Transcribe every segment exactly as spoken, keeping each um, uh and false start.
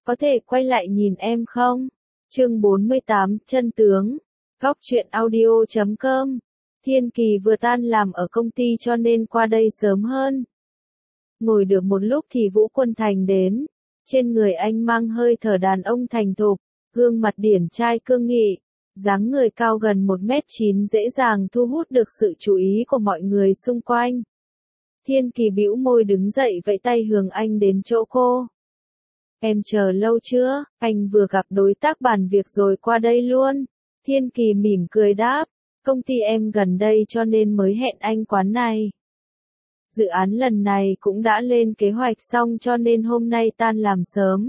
có thể quay lại nhìn em không? Chương bốn mươi tám, chân tướng. Góc truyện audio chấm com. Thiên Kỳ vừa tan làm ở công ty cho nên qua đây sớm hơn. Ngồi được một lúc thì Vũ Quân Thành đến. Trên người anh mang hơi thở đàn ông thành thục, gương mặt điển trai cương nghị, dáng người cao gần một mét chín dễ dàng thu hút được sự chú ý của mọi người xung quanh. Thiên Kỳ bĩu môi đứng dậy vẫy tay hướng anh đến chỗ cô. Em chờ lâu chưa? Anh vừa gặp đối tác bàn việc rồi qua đây luôn. Thiên Kỳ mỉm cười đáp, công ty em gần đây cho nên mới hẹn anh quán này. Dự án lần này cũng đã lên kế hoạch xong cho nên hôm nay tan làm sớm.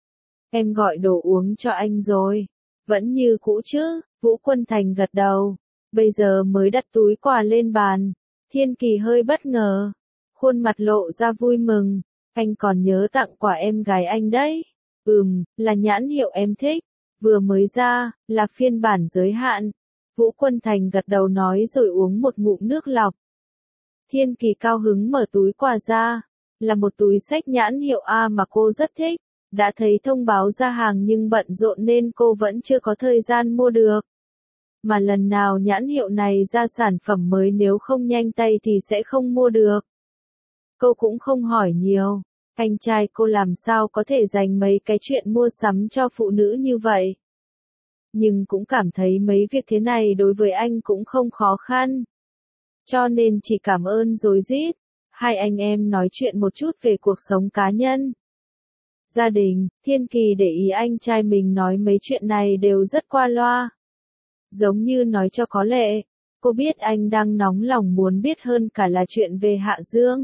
Em gọi đồ uống cho anh rồi. Vẫn như cũ chứ? Vũ Quân Thành gật đầu. Bây giờ mới đặt túi quà lên bàn. Thiên Kỳ hơi bất ngờ. Khuôn mặt lộ ra vui mừng. Anh còn nhớ tặng quà em gái anh đấy. Ừm, là nhãn hiệu em thích. Vừa mới ra, là phiên bản giới hạn. Vũ Quân Thành gật đầu nói rồi uống một ngụm nước lọc. Thiên Kỳ cao hứng mở túi quà ra. Là một túi xách nhãn hiệu A mà cô rất thích. Đã thấy thông báo ra hàng nhưng bận rộn nên cô vẫn chưa có thời gian mua được. Mà lần nào nhãn hiệu này ra sản phẩm mới nếu không nhanh tay thì sẽ không mua được. Cô cũng không hỏi nhiều. Anh trai cô làm sao có thể dành mấy cái chuyện mua sắm cho phụ nữ như vậy. Nhưng cũng cảm thấy mấy việc thế này đối với anh cũng không khó khăn. Cho nên chỉ cảm ơn rối rít. Hai anh em nói chuyện một chút về cuộc sống cá nhân. Gia đình, Thiên Kỳ để ý anh trai mình nói mấy chuyện này đều rất qua loa. Giống như nói cho có lệ, cô biết anh đang nóng lòng muốn biết hơn cả là chuyện về Hạ Dương.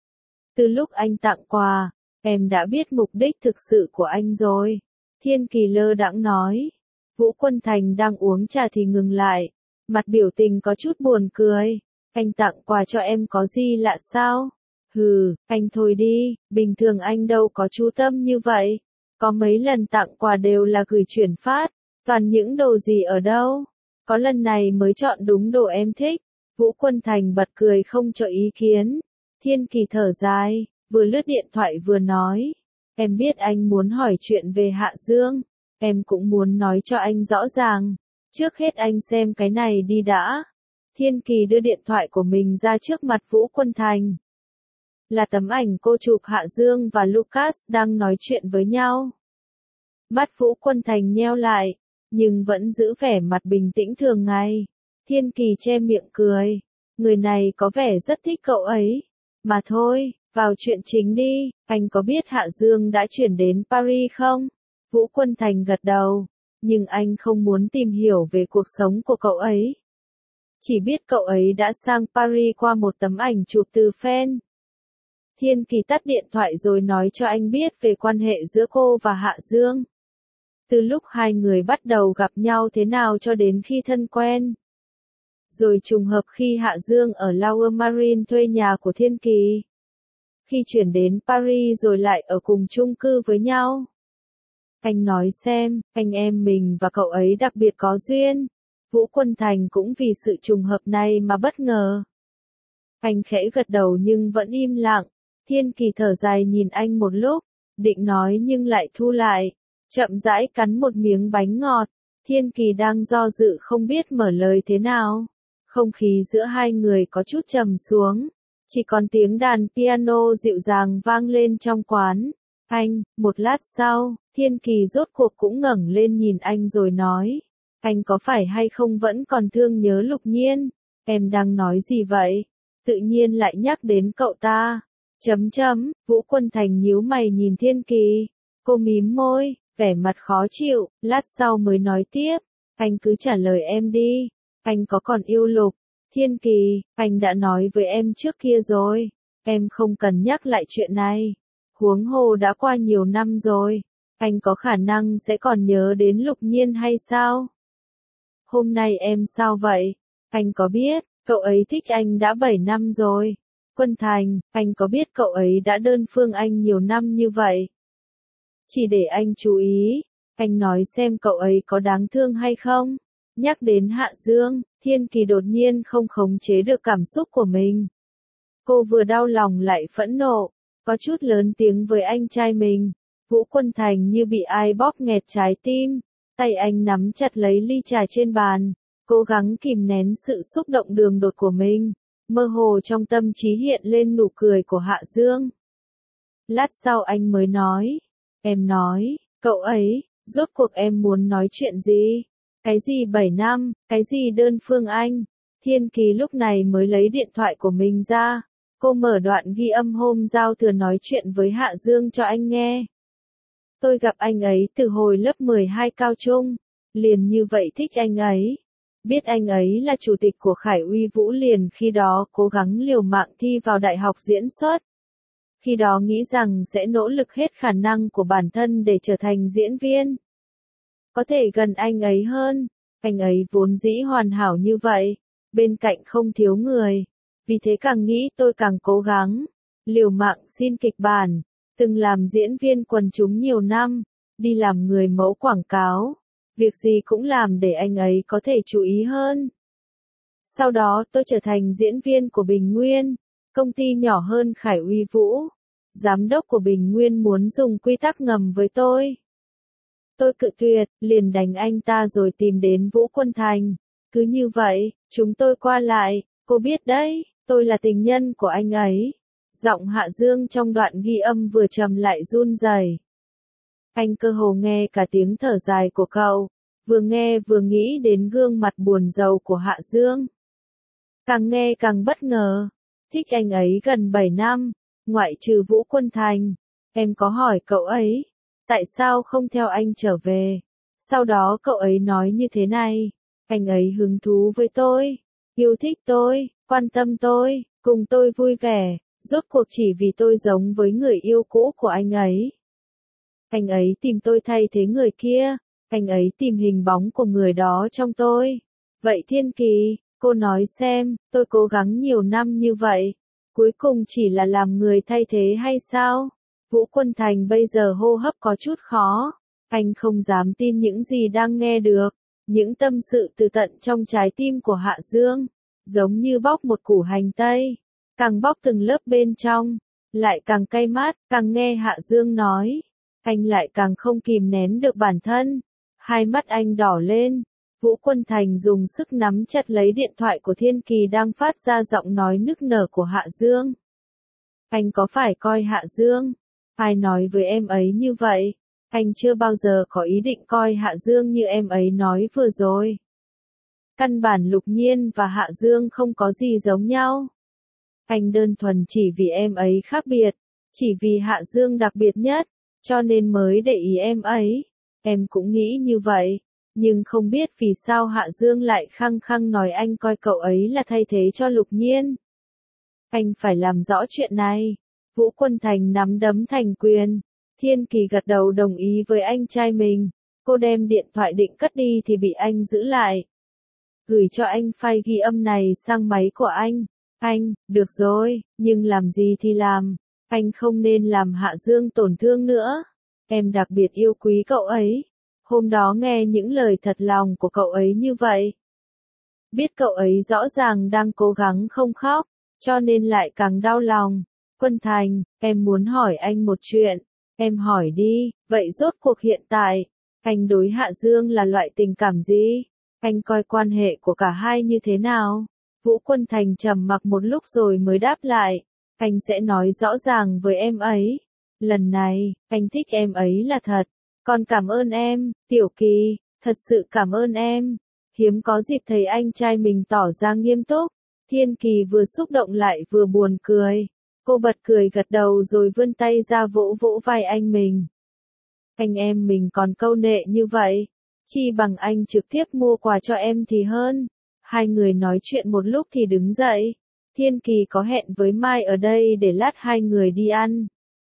Từ lúc anh tặng quà, em đã biết mục đích thực sự của anh rồi. Thiên Kỳ lơ đãng nói. Vũ Quân Thành đang uống trà thì ngừng lại. Mặt biểu tình có chút buồn cười. Anh tặng quà cho em có gì lạ sao? Hừ, anh thôi đi, bình thường anh đâu có chú tâm như vậy. Có mấy lần tặng quà đều là gửi chuyển phát, toàn những đồ gì ở đâu. Có lần này mới chọn đúng đồ em thích. Vũ Quân Thành bật cười không cho ý kiến. Thiên Kỳ thở dài, vừa lướt điện thoại vừa nói. Em biết anh muốn hỏi chuyện về Hạ Dương. Em cũng muốn nói cho anh rõ ràng. Trước hết anh xem cái này đi đã. Thiên Kỳ đưa điện thoại của mình ra trước mặt Vũ Quân Thành. Là tấm ảnh cô chụp Hạ Dương và Lucas đang nói chuyện với nhau. Mắt Vũ Quân Thành nheo lại, nhưng vẫn giữ vẻ mặt bình tĩnh thường ngày. Thiên Kỳ che miệng cười. Người này có vẻ rất thích cậu ấy. Mà thôi, vào chuyện chính đi. Anh có biết Hạ Dương đã chuyển đến Paris không? Vũ Quân Thành gật đầu. Nhưng anh không muốn tìm hiểu về cuộc sống của cậu ấy. Chỉ biết cậu ấy đã sang Paris qua một tấm ảnh chụp từ fan. Thiên Kỳ tắt điện thoại rồi nói cho anh biết về quan hệ giữa cô và Hạ Dương. Từ lúc hai người bắt đầu gặp nhau thế nào cho đến khi thân quen. Rồi trùng hợp khi Hạ Dương ở Lower Marine thuê nhà của Thiên Kỳ. Khi chuyển đến Paris rồi lại ở cùng chung cư với nhau. Anh nói xem, anh em mình và cậu ấy đặc biệt có duyên. Vũ Quân Thành cũng vì sự trùng hợp này mà bất ngờ. Anh khẽ gật đầu nhưng vẫn im lặng. Thiên Kỳ thở dài nhìn anh một lúc, định nói nhưng lại thu lại, chậm rãi cắn một miếng bánh ngọt. Thiên Kỳ đang do dự không biết mở lời thế nào. Không khí giữa hai người có chút trầm xuống, chỉ còn tiếng đàn piano dịu dàng vang lên trong quán. Anh, một lát sau, Thiên Kỳ rốt cuộc cũng ngẩng lên nhìn anh rồi nói. Anh có phải hay không vẫn còn thương nhớ Lục Nhiên? Em đang nói gì vậy? Tự nhiên lại nhắc đến cậu ta. Chấm chấm, Vũ Quân Thành nhíu mày nhìn Thiên Kỳ. Cô mím môi, vẻ mặt khó chịu, lát sau mới nói tiếp. Anh cứ trả lời em đi. Anh có còn yêu Lục? Thiên Kỳ, anh đã nói với em trước kia rồi. Em không cần nhắc lại chuyện này. Huống hồ đã qua nhiều năm rồi. Anh có khả năng sẽ còn nhớ đến Lục Nhiên hay sao? Hôm nay em sao vậy? Anh có biết, cậu ấy thích anh đã bảy năm rồi. Quân Thành, anh có biết cậu ấy đã đơn phương anh nhiều năm như vậy? Chỉ để anh chú ý, anh nói xem cậu ấy có đáng thương hay không? Nhắc đến Hạ Dương, Thiên Kỳ đột nhiên không khống chế được cảm xúc của mình. Cô vừa đau lòng lại phẫn nộ, có chút lớn tiếng với anh trai mình. Vũ Quân Thành như bị ai bóp nghẹt trái tim, tay anh nắm chặt lấy ly trà trên bàn, cố gắng kìm nén sự xúc động đường đột của mình, mơ hồ trong tâm trí hiện lên nụ cười của Hạ Dương. Lát sau anh mới nói, em nói, cậu ấy, rốt cuộc em muốn nói chuyện gì? Cái gì bảy năm, cái gì đơn phương anh? Thiên Kỳ lúc này mới lấy điện thoại của mình ra, cô mở đoạn ghi âm hôm giao thừa nói chuyện với Hạ Dương cho anh nghe. Tôi gặp anh ấy từ hồi lớp mười hai cao trung, liền như vậy thích anh ấy. Biết anh ấy là chủ tịch của Khải Uy Vũ liền khi đó cố gắng liều mạng thi vào đại học diễn xuất. Khi đó nghĩ rằng sẽ nỗ lực hết khả năng của bản thân để trở thành diễn viên. Có thể gần anh ấy hơn, anh ấy vốn dĩ hoàn hảo như vậy, bên cạnh không thiếu người. Vì thế càng nghĩ tôi càng cố gắng, liều mạng xin kịch bản, từng làm diễn viên quần chúng nhiều năm, đi làm người mẫu quảng cáo, việc gì cũng làm để anh ấy có thể chú ý hơn. Sau đó tôi trở thành diễn viên của Bình Nguyên, công ty nhỏ hơn Khải Uy Vũ. Giám đốc của Bình Nguyên muốn dùng quy tắc ngầm với tôi. Tôi cự tuyệt, liền đánh anh ta rồi tìm đến Vũ Quân Thành. Cứ như vậy, chúng tôi qua lại, cô biết đấy, tôi là tình nhân của anh ấy. Giọng Hạ Dương trong đoạn ghi âm vừa trầm lại run rẩy. Anh cơ hồ nghe cả tiếng thở dài của cậu, vừa nghe vừa nghĩ đến gương mặt buồn rầu của Hạ Dương. Càng nghe càng bất ngờ, thích anh ấy gần bảy năm, ngoại trừ Vũ Quân Thành. Em có hỏi cậu ấy, tại sao không theo anh trở về? Sau đó cậu ấy nói như thế này, anh ấy hứng thú với tôi, yêu thích tôi, quan tâm tôi, cùng tôi vui vẻ, rốt cuộc chỉ vì tôi giống với người yêu cũ của anh ấy. Anh ấy tìm tôi thay thế người kia, anh ấy tìm hình bóng của người đó trong tôi. Vậy Thiên Kỳ, cô nói xem, tôi cố gắng nhiều năm như vậy, cuối cùng chỉ là làm người thay thế hay sao? Vũ Quân Thành bây giờ hô hấp có chút khó, anh không dám tin những gì đang nghe được, những tâm sự từ tận trong trái tim của Hạ Dương, giống như bóc một củ hành tây, càng bóc từng lớp bên trong, lại càng cay mát, càng nghe Hạ Dương nói, anh lại càng không kìm nén được bản thân, hai mắt anh đỏ lên. Vũ Quân Thành dùng sức nắm chặt lấy điện thoại của Thiên Kỳ đang phát ra giọng nói nức nở của Hạ Dương. Anh có phải coi Hạ Dương? Ai nói với em ấy như vậy? Anh chưa bao giờ có ý định coi Hạ Dương như em ấy nói vừa rồi. Căn bản Lục Nhiên và Hạ Dương không có gì giống nhau. Anh đơn thuần chỉ vì em ấy khác biệt, chỉ vì Hạ Dương đặc biệt nhất, cho nên mới để ý em ấy. Em cũng nghĩ như vậy. Nhưng không biết vì sao Hạ Dương lại khăng khăng nói anh coi cậu ấy là thay thế cho Lục Nhiên. Anh phải làm rõ chuyện này. Vũ Quân Thành nắm đấm thành quyền. Thiên Kỳ gật đầu đồng ý với anh trai mình. Cô đem điện thoại định cất đi thì bị anh giữ lại. Gửi cho anh file ghi âm này sang máy của anh. Anh, được rồi, nhưng làm gì thì làm. Anh không nên làm Hạ Dương tổn thương nữa. Em đặc biệt yêu quý cậu ấy. Hôm đó nghe những lời thật lòng của cậu ấy như vậy. Biết cậu ấy rõ ràng đang cố gắng không khóc, cho nên lại càng đau lòng. Quân Thành, em muốn hỏi anh một chuyện. Em hỏi đi, vậy rốt cuộc hiện tại, anh đối Hạ Dương là loại tình cảm gì? Anh coi quan hệ của cả hai như thế nào? Vũ Quân Thành trầm mặc một lúc rồi mới đáp lại. Anh sẽ nói rõ ràng với em ấy. Lần này, anh thích em ấy là thật. Còn cảm ơn em, Tiểu Kỳ, thật sự cảm ơn em. Hiếm có dịp thấy anh trai mình tỏ ra nghiêm túc. Thiên Kỳ vừa xúc động lại vừa buồn cười. Cô bật cười gật đầu rồi vươn tay ra vỗ vỗ vai anh mình. Anh em mình còn câu nệ như vậy. Chi bằng anh trực tiếp mua quà cho em thì hơn. Hai người nói chuyện một lúc thì đứng dậy. Thiên Kỳ có hẹn với Mai ở đây để lát hai người đi ăn.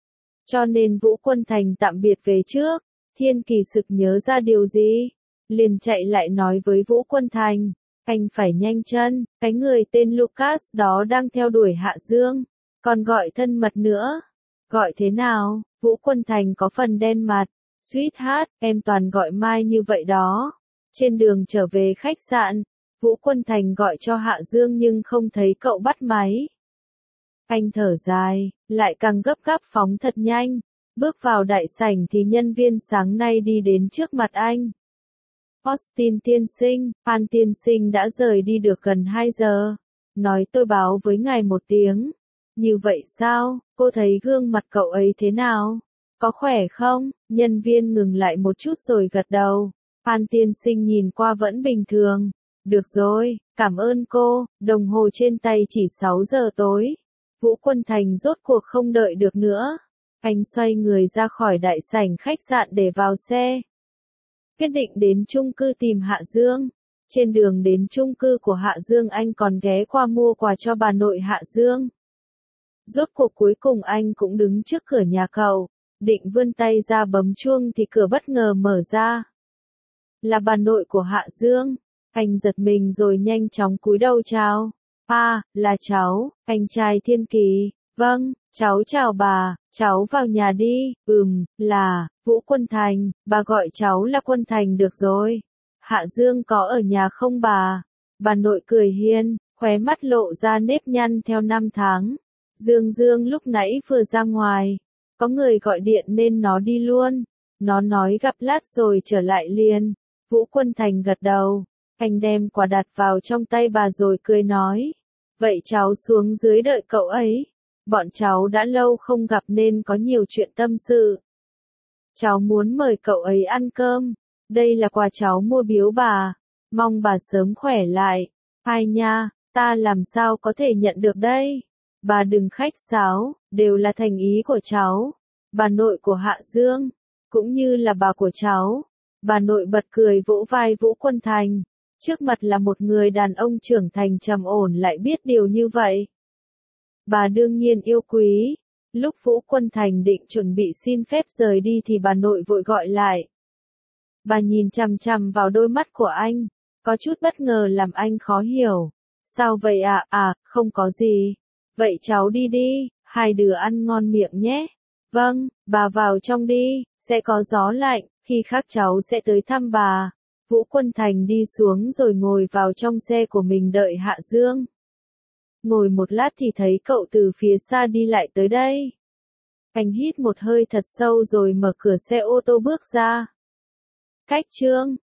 Cho nên Vũ Quân Thành tạm biệt về trước. Thiên Kỳ sực nhớ ra điều gì, liền chạy lại nói với Vũ Quân Thành, anh phải nhanh chân, cái người tên Lucas đó đang theo đuổi Hạ Dương, còn gọi thân mật nữa. Gọi thế nào? Vũ Quân Thành có phần đen mặt. Sweetheart, em toàn gọi Mai như vậy đó. Trên đường trở về khách sạn, Vũ Quân Thành gọi cho Hạ Dương nhưng không thấy cậu bắt máy. Anh thở dài, lại càng gấp gáp phóng thật nhanh. Bước vào đại sảnh thì nhân viên sáng nay đi đến trước mặt anh. Austin tiên sinh, Phan tiên sinh đã rời đi được gần hai giờ. Nói tôi báo với ngài một tiếng. Như vậy sao, cô thấy gương mặt cậu ấy thế nào? Có khỏe không? Nhân viên ngừng lại một chút rồi gật đầu. Phan tiên sinh nhìn qua vẫn bình thường. Được rồi, cảm ơn cô, đồng hồ trên tay chỉ sáu giờ tối. Vũ Quân Thành rốt cuộc không đợi được nữa. Anh xoay người ra khỏi đại sảnh khách sạn để vào xe. Quyết định đến chung cư tìm Hạ Dương. Trên đường đến chung cư của Hạ Dương anh còn ghé qua mua quà cho bà nội Hạ Dương. Rốt cuộc cuối cùng anh cũng đứng trước cửa nhà cậu. Định vươn tay ra bấm chuông thì cửa bất ngờ mở ra. Là bà nội của Hạ Dương. Anh giật mình rồi nhanh chóng cúi đầu chào. À, là cháu, anh trai Thiên Kỳ. Vâng, cháu chào bà, cháu vào nhà đi. Ừm, là, Vũ Quân Thành, bà gọi cháu là Quân Thành được rồi. Hạ Dương có ở nhà không bà? Bà nội cười hiền, khóe mắt lộ ra nếp nhăn theo năm tháng. Dương Dương lúc nãy vừa ra ngoài. Có người gọi điện nên nó đi luôn. Nó nói gặp lát rồi trở lại liền. Vũ Quân Thành gật đầu. Anh đem quà đặt vào trong tay bà rồi cười nói. Vậy cháu xuống dưới đợi cậu ấy. Bọn cháu đã lâu không gặp nên có nhiều chuyện tâm sự. Cháu muốn mời cậu ấy ăn cơm. Đây là quà cháu mua biếu bà. Mong bà sớm khỏe lại. Ai nha, ta làm sao có thể nhận được đây? Bà đừng khách sáo, đều là thành ý của cháu. Bà nội của Hạ Dương, cũng như là bà của cháu. Bà nội bật cười vỗ vai Vũ Quân Thành. Trước mặt là một người đàn ông trưởng thành trầm ổn lại biết điều như vậy. Bà đương nhiên yêu quý. Lúc Vũ Quân Thành định chuẩn bị xin phép rời đi thì bà nội vội gọi lại. Bà nhìn chằm chằm vào đôi mắt của anh, có chút bất ngờ làm anh khó hiểu. Sao vậy ạ? À? À, không có gì. Vậy cháu đi đi, hai đứa ăn ngon miệng nhé. Vâng, bà vào trong đi, sẽ có gió lạnh, khi khác cháu sẽ tới thăm bà. Vũ Quân Thành đi xuống rồi ngồi vào trong xe của mình đợi Hạ Dương. Ngồi một lát thì thấy cậu từ phía xa đi lại tới đây. Anh hít một hơi thật sâu rồi mở cửa xe ô tô bước ra. Cách Trương,